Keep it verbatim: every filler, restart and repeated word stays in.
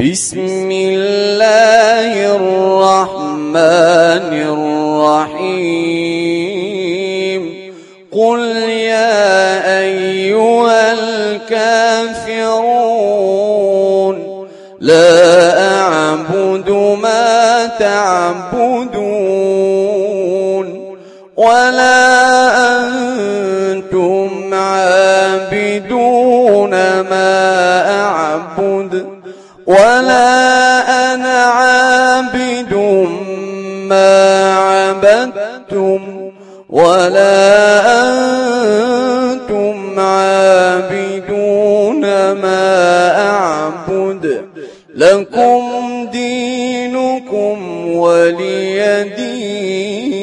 بسم الله الرحمن الرحيم قل يا أيها الكافرون لا أعبد ما تعبدون ولا أنتم عابدون ما أعبد ولا أنا عابد ما عبدتم ولا أنتم عابدون ما أعبد لكم دينكم ولي دين.